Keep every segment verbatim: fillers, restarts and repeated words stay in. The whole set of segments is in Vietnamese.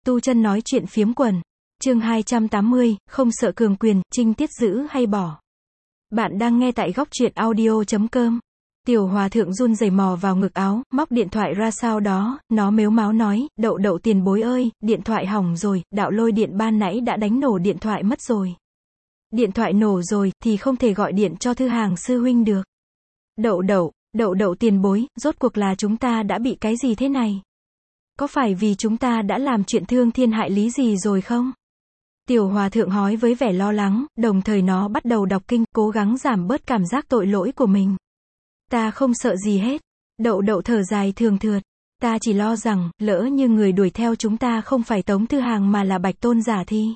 Tu chân nói chuyện phiếm quần. Chương hai trăm tám mươi, không sợ cường quyền, trinh tiết giữ hay bỏ. Bạn đang nghe tại góc truyện audio chấm com. Tiểu hòa thượng run rẩy mò vào ngực áo, móc điện thoại ra sau đó, nó mếu máo nói, đậu đậu tiền bối ơi, điện thoại hỏng rồi, đạo lôi điện ban nãy đã đánh nổ điện thoại mất rồi. Điện thoại nổ rồi, thì không thể gọi điện cho Thư Hàng sư huynh được. Đậu đậu, đậu đậu tiền bối, rốt cuộc là chúng ta đã bị cái gì thế này? Có phải vì chúng ta đã làm chuyện thương thiên hại lý gì rồi không? Tiểu hòa thượng hói với vẻ lo lắng, đồng thời nó bắt đầu đọc kinh, cố gắng giảm bớt cảm giác tội lỗi của mình. Ta không sợ gì hết. Đậu đậu thở dài thường thượt. Ta chỉ lo rằng, lỡ như người đuổi theo chúng ta không phải Tống Thư Hàng mà là Bạch Tôn giả thì.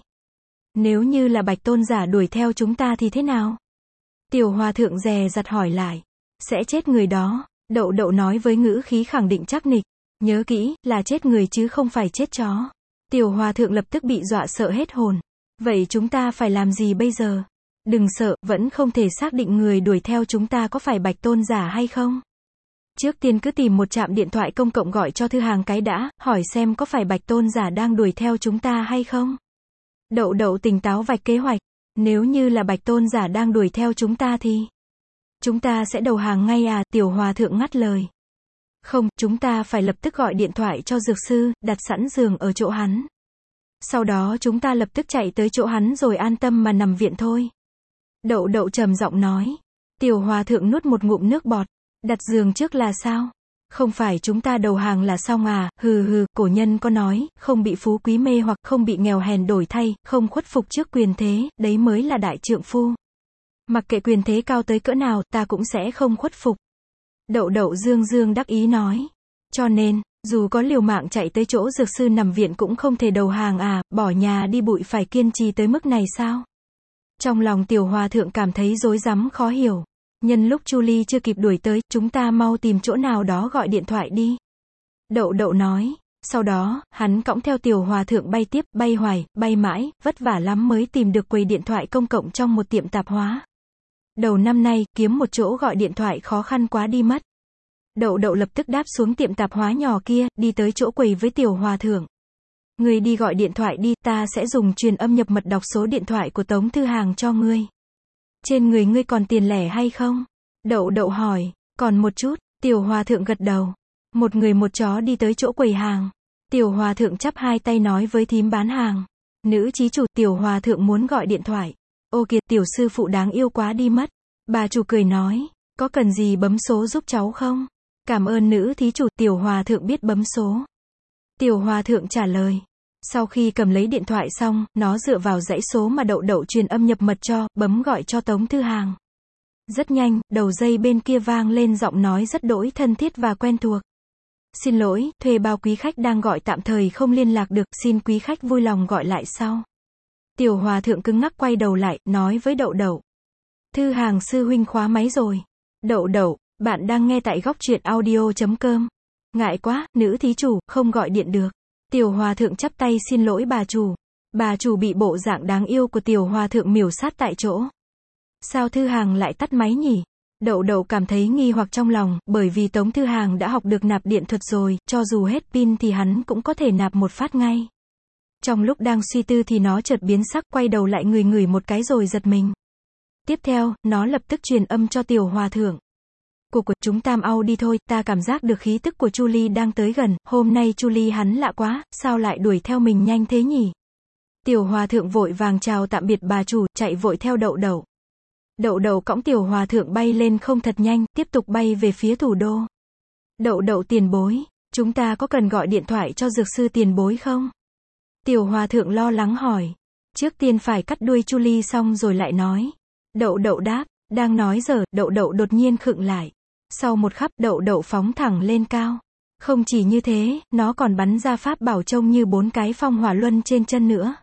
Nếu như là Bạch Tôn giả đuổi theo chúng ta thì thế nào? Tiểu hòa thượng dè dặt hỏi lại. Sẽ chết người đó. Đậu đậu nói với ngữ khí khẳng định chắc nịch. Nhớ kỹ, là chết người chứ không phải chết chó. Tiểu hòa thượng lập tức bị dọa sợ hết hồn. Vậy chúng ta phải làm gì bây giờ? Đừng sợ, vẫn không thể xác định người đuổi theo chúng ta có phải Bạch Tôn giả hay không. Trước tiên cứ tìm một trạm điện thoại công cộng gọi cho Thư Hàng cái đã, hỏi xem có phải Bạch Tôn giả đang đuổi theo chúng ta hay không. Đậu đậu tỉnh táo vạch kế hoạch. Nếu như là Bạch Tôn giả đang đuổi theo chúng ta thì chúng ta sẽ đầu hàng ngay à, Tiểu hòa thượng ngắt lời. Không, chúng ta phải lập tức gọi điện thoại cho dược sư, đặt sẵn giường ở chỗ hắn. Sau đó chúng ta lập tức chạy tới chỗ hắn rồi an tâm mà nằm viện thôi. Đậu đậu trầm giọng nói. Tiểu hòa thượng nuốt một ngụm nước bọt. Đặt giường trước là sao? Không phải chúng ta đầu hàng là xong à, hừ hừ, cổ nhân có nói, không bị phú quý mê hoặc không bị nghèo hèn đổi thay, không khuất phục trước quyền thế, đấy mới là đại trượng phu. Mặc kệ quyền thế cao tới cỡ nào, ta cũng sẽ không khuất phục. Đậu đậu dương dương đắc ý nói. Cho nên, dù có liều mạng chạy tới chỗ dược sư nằm viện cũng không thể đầu hàng à, bỏ nhà đi bụi phải kiên trì tới mức này sao? Trong lòng tiểu hòa thượng cảm thấy rối rắm khó hiểu. Nhân lúc Chu Ly chưa kịp đuổi tới, chúng ta mau tìm chỗ nào đó gọi điện thoại đi. Đậu đậu nói. Sau đó, hắn cõng theo tiểu hòa thượng bay tiếp, bay hoài, bay mãi, vất vả lắm mới tìm được quầy điện thoại công cộng trong một tiệm tạp hóa. Đầu năm nay, kiếm một chỗ gọi điện thoại khó khăn quá đi mất. Đậu đậu lập tức đáp xuống tiệm tạp hóa nhỏ kia, đi tới chỗ quầy với tiểu hòa thượng. Ngươi đi gọi điện thoại đi, ta sẽ dùng truyền âm nhập mật đọc số điện thoại của Tống Thư Hàng cho ngươi. Trên người ngươi còn tiền lẻ hay không? Đậu đậu hỏi. Còn một chút, tiểu hòa thượng gật đầu. Một người một chó đi tới chỗ quầy hàng. Tiểu hòa thượng chắp hai tay nói với thím bán hàng. Nữ chí chủ, tiểu hòa thượng muốn gọi điện thoại. Ô kìa, tiểu sư phụ đáng yêu quá đi mất. Bà chủ cười nói. Có cần gì bấm số giúp cháu không? Cảm ơn nữ thí chủ, tiểu hòa thượng biết bấm số. Tiểu hòa thượng trả lời. Sau khi cầm lấy điện thoại xong, nó dựa vào dãy số mà đậu đậu truyền âm nhập mật cho, bấm gọi cho Tống Thư Hàng. Rất nhanh, đầu dây bên kia vang lên giọng nói rất đỗi thân thiết và quen thuộc. Xin lỗi, thuê bao quý khách đang gọi tạm thời không liên lạc được, xin quý khách vui lòng gọi lại sau. Tiểu hòa thượng cứng ngắc quay đầu lại, nói với đậu đậu. Thư Hàng sư huynh khóa máy rồi. Đậu đậu, bạn đang nghe tại góc truyện audio chấm com. Ngại quá, nữ thí chủ, không gọi điện được. Tiểu hòa thượng chắp tay xin lỗi bà chủ. Bà chủ bị bộ dạng đáng yêu của tiểu hòa thượng miểu sát tại chỗ. Sao Thư Hàng lại tắt máy nhỉ? Đậu đậu cảm thấy nghi hoặc trong lòng, bởi vì Tống Thư Hàng đã học được nạp điện thuật rồi, cho dù hết pin thì hắn cũng có thể nạp một phát ngay. Trong lúc đang suy tư thì nó chợt biến sắc, quay đầu lại ngửi ngửi một cái rồi giật mình. Tiếp theo, nó lập tức truyền âm cho tiểu hòa thượng. Của của chúng tam au đi thôi, ta cảm giác được khí tức của Chu Ly đang tới gần, hôm nay Chu Ly hắn lạ quá, sao lại đuổi theo mình nhanh thế nhỉ? Tiểu hòa thượng vội vàng chào tạm biệt bà chủ, chạy vội theo đậu đậu. Đậu đậu cõng tiểu hòa thượng bay lên không thật nhanh, tiếp tục bay về phía thủ đô. Đậu đậu tiền bối, chúng ta có cần gọi điện thoại cho dược sư tiền bối không? Tiểu hòa thượng lo lắng hỏi. Trước tiên phải cắt đuôi Chu Ly xong rồi lại nói. Đậu đậu đáp, đang nói giờ, đậu đậu đột nhiên khựng lại. Sau một khắc, đậu đậu phóng thẳng lên cao. Không chỉ như thế, nó còn bắn ra pháp bảo trông như bốn cái phong hỏa luân trên chân nữa.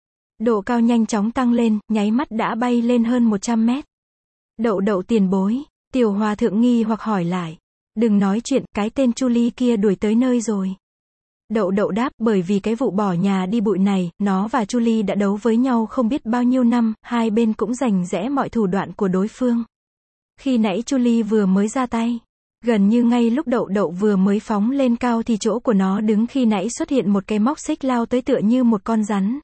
Độ cao nhanh chóng tăng lên, nháy mắt đã bay lên hơn một trăm mét. Đậu đậu tiền bối, tiểu hòa thượng nghi hoặc hỏi lại. Đừng nói chuyện, cái tên Chu Ly kia đuổi tới nơi rồi. Đậu đậu đáp, bởi vì cái vụ bỏ nhà đi bụi này, nó và Chu Ly đã đấu với nhau không biết bao nhiêu năm, hai bên cũng rành rẽ mọi thủ đoạn của đối phương. Khi nãy Chu Ly vừa mới ra tay, Gần như ngay lúc đậu đậu vừa mới phóng lên cao thì chỗ của nó đứng khi nãy xuất hiện một cái móc xích lao tới tựa như một con rắn.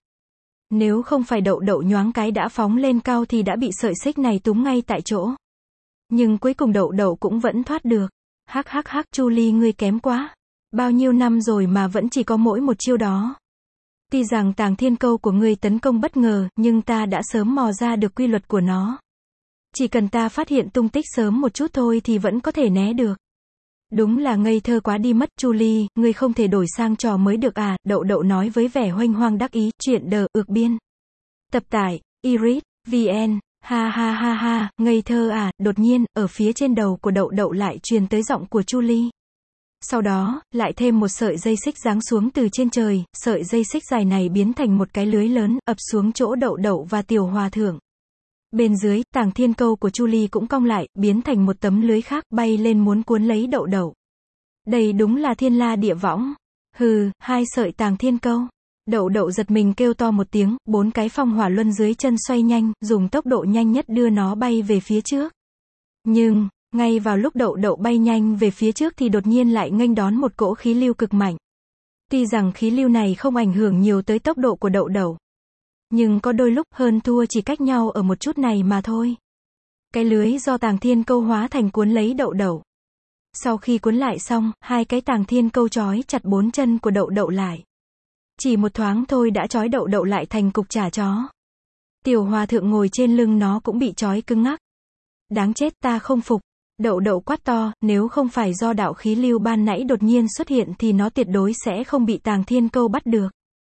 Nếu không phải đậu đậu nhoáng cái đã phóng lên cao thì đã bị sợi xích này túm ngay tại chỗ. Nhưng cuối cùng đậu đậu cũng vẫn thoát được. Hắc hắc hắc, Julie ngươi kém quá. Bao nhiêu năm rồi mà vẫn chỉ có mỗi một chiêu đó. Tuy rằng tàng thiên câu của ngươi tấn công bất ngờ, nhưng ta đã sớm mò ra được quy luật của nó. Chỉ cần ta phát hiện tung tích sớm một chút thôi thì vẫn có thể né được. Đúng là ngây thơ quá đi mất, Julie, ngươi không thể đổi sang trò mới được à, đậu đậu nói với vẻ hoanh hoang đắc ý, chuyện đờ, ược biên. Tập tải, iris, vn, ha ha ha ha, ngây thơ à, đột nhiên, ở phía trên đầu của đậu đậu lại truyền tới giọng của Julie. Sau đó, lại thêm một sợi dây xích giáng xuống từ trên trời, sợi dây xích dài này biến thành một cái lưới lớn, ập xuống chỗ đậu đậu và tiểu hòa thượng. Bên dưới, tàng thiên câu của Julie cũng cong lại, biến thành một tấm lưới khác, bay lên muốn cuốn lấy đậu đậu. Đây đúng là thiên la địa võng. Hừ, hai sợi tàng thiên câu. Đậu đậu giật mình kêu to một tiếng, bốn cái phong hỏa luân dưới chân xoay nhanh, dùng tốc độ nhanh nhất đưa nó bay về phía trước. Nhưng, ngay vào lúc đậu đậu bay nhanh về phía trước thì đột nhiên lại nghênh đón một cỗ khí lưu cực mạnh. Tuy rằng khí lưu này không ảnh hưởng nhiều tới tốc độ của đậu đậu. Nhưng có đôi lúc hơn thua chỉ cách nhau ở một chút này mà thôi. Cái lưới do tàng thiên câu hóa thành cuốn lấy đậu đậu. Sau khi cuốn lại xong, hai cái tàng thiên câu trói chặt bốn chân của đậu đậu lại. Chỉ một thoáng thôi đã trói đậu đậu lại thành cục chả chó. Tiểu hòa thượng ngồi trên lưng nó cũng bị trói cứng ngắc. Đáng chết, ta không phục. Đậu đậu quát to, nếu không phải do đạo khí lưu ban nãy đột nhiên xuất hiện thì nó tuyệt đối sẽ không bị tàng thiên câu bắt được.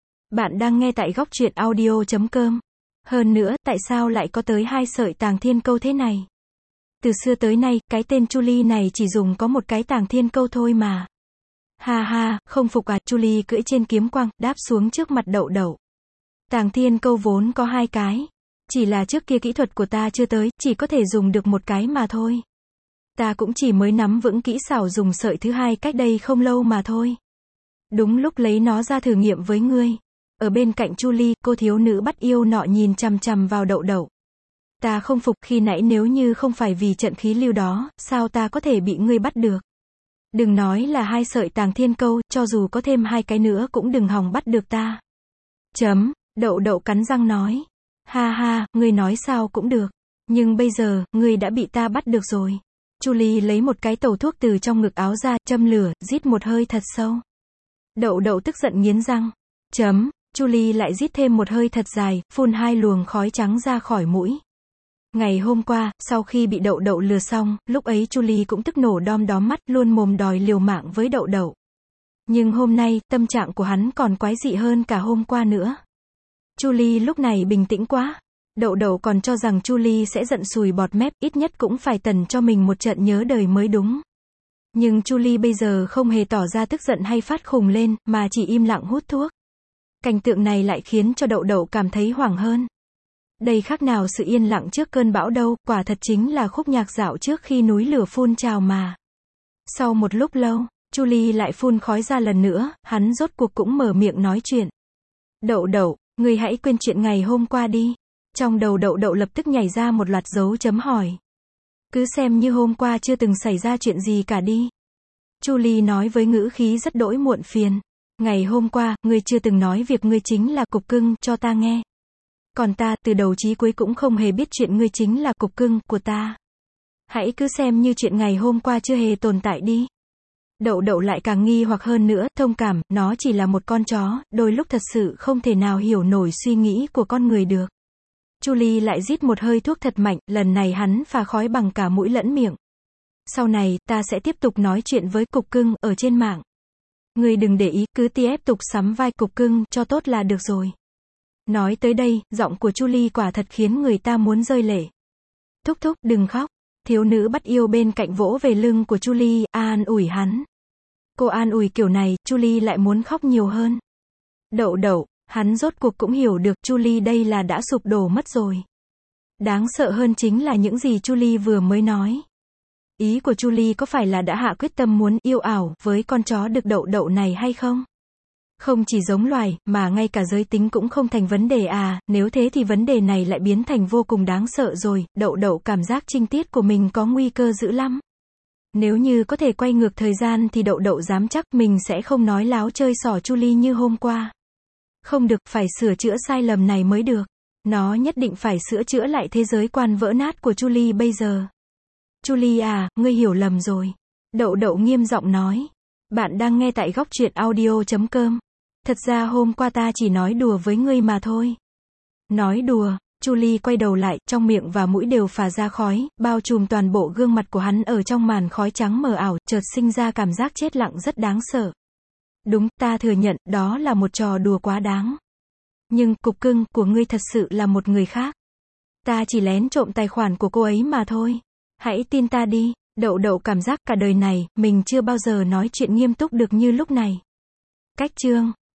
Bạn đang nghe tại góc truyện audio chấm com. Hơn nữa, tại sao lại có tới hai sợi tàng thiên câu thế này? Từ xưa tới nay, cái tên Julie này chỉ dùng có một cái tàng thiên câu thôi mà. Ha ha, không phục à, Julie cưỡi trên kiếm quang, đáp xuống trước mặt đậu đậu. Tàng thiên câu vốn có hai cái. Chỉ là trước kia kỹ thuật của ta chưa tới, chỉ có thể dùng được một cái mà thôi. Ta cũng chỉ mới nắm vững kỹ xảo dùng sợi thứ hai cách đây không lâu mà thôi. Đúng lúc lấy nó ra thử nghiệm với ngươi. Ở bên cạnh Julie, cô thiếu nữ bắt yêu nọ nhìn chằm chằm vào đậu đậu. Ta không phục, khi nãy nếu như không phải vì trận khí lưu đó, sao ta có thể bị ngươi bắt được? Đừng nói là hai sợi tàng thiên câu, cho dù có thêm hai cái nữa cũng đừng hòng bắt được ta. Chấm, đậu đậu cắn răng nói. Ha ha, ngươi nói sao cũng được. Nhưng bây giờ, ngươi đã bị ta bắt được rồi. Julie lấy một cái tàu thuốc từ trong ngực áo ra, châm lửa, rít một hơi thật sâu. Đậu đậu tức giận nghiến răng. Chấm, Julie lại rít thêm một hơi thật dài, phun hai luồng khói trắng ra khỏi mũi. Ngày hôm qua, sau khi bị đậu đậu lừa xong, lúc ấy Julie cũng tức nổ đom đóm mắt, luôn mồm đòi liều mạng với đậu đậu. Nhưng hôm nay, tâm trạng của hắn còn quái dị hơn cả hôm qua nữa. Julie lúc này bình tĩnh quá. Đậu đậu còn cho rằng Julie sẽ giận sùi bọt mép, ít nhất cũng phải tần cho mình một trận nhớ đời mới đúng. Nhưng Julie bây giờ không hề tỏ ra tức giận hay phát khùng lên, mà chỉ im lặng hút thuốc. Cảnh tượng này lại khiến cho đậu đậu cảm thấy hoảng hơn. Đây khác nào sự yên lặng trước cơn bão đâu, quả thật chính là khúc nhạc dạo trước khi núi lửa phun trào mà. Sau một lúc lâu, Julie lại phun khói ra lần nữa, hắn rốt cuộc cũng mở miệng nói chuyện. Đậu đậu, ngươi hãy quên chuyện ngày hôm qua đi. Trong đầu đậu đậu lập tức nhảy ra một loạt dấu chấm hỏi. Cứ xem như hôm qua chưa từng xảy ra chuyện gì cả đi. Julie nói với ngữ khí rất đỗi muộn phiền. Ngày hôm qua, ngươi chưa từng nói việc ngươi chính là cục cưng cho ta nghe. Còn ta, từ đầu chí cuối cũng không hề biết chuyện ngươi chính là cục cưng của ta. Hãy cứ xem như chuyện ngày hôm qua chưa hề tồn tại đi. Đậu đậu lại càng nghi hoặc hơn nữa, thông cảm, nó chỉ là một con chó, đôi lúc thật sự không thể nào hiểu nổi suy nghĩ của con người được. Julie lại rít một hơi thuốc thật mạnh, lần này hắn phà khói bằng cả mũi lẫn miệng. Sau này, ta sẽ tiếp tục nói chuyện với cục cưng, ở trên mạng. Ngươi đừng để ý, cứ tiếp tục sắm vai cục cưng, cho tốt là được rồi. Nói tới đây, giọng của Julie quả thật khiến người ta muốn rơi lệ. Thúc thúc, đừng khóc. Thiếu nữ bắt yêu bên cạnh vỗ về lưng của Julie, an ủi hắn. Cô an ủi kiểu này, Julie lại muốn khóc nhiều hơn. Đậu đậu, hắn rốt cuộc cũng hiểu được Julie đây là đã sụp đổ mất rồi. Đáng sợ hơn chính là những gì Julie vừa mới nói. Ý của Julie có phải là đã hạ quyết tâm muốn yêu ảo với con chó được đậu đậu này hay không? Không chỉ giống loài, mà ngay cả giới tính cũng không thành vấn đề à, nếu thế thì vấn đề này lại biến thành vô cùng đáng sợ rồi, đậu đậu cảm giác trinh tiết của mình có nguy cơ dữ lắm. Nếu như có thể quay ngược thời gian thì Đậu Đậu dám chắc mình sẽ không nói láo chơi xỏ Chu Ly như hôm qua. Không được, phải sửa chữa sai lầm này mới được. Nó nhất định phải sửa chữa lại thế giới quan vỡ nát của Chu Ly bây giờ. Chu Ly à, ngươi hiểu lầm rồi. Đậu Đậu nghiêm giọng nói. Bạn đang nghe tại góc truyện audio chấm com. Thật ra hôm qua ta chỉ nói đùa với ngươi mà thôi. Nói đùa. Chu Ly quay đầu lại, trong miệng và mũi đều phả ra khói, bao trùm toàn bộ gương mặt của hắn ở trong màn khói trắng mờ ảo, chợt sinh ra cảm giác chết lặng rất đáng sợ. Đúng, ta thừa nhận, đó là một trò đùa quá đáng. Nhưng, cục cưng, của ngươi thật sự là một người khác. Ta chỉ lén trộm tài khoản của cô ấy mà thôi. Hãy tin ta đi. Đậu Đậu cảm giác cả đời này, mình chưa bao giờ nói chuyện nghiêm túc được như lúc này. Cách chương.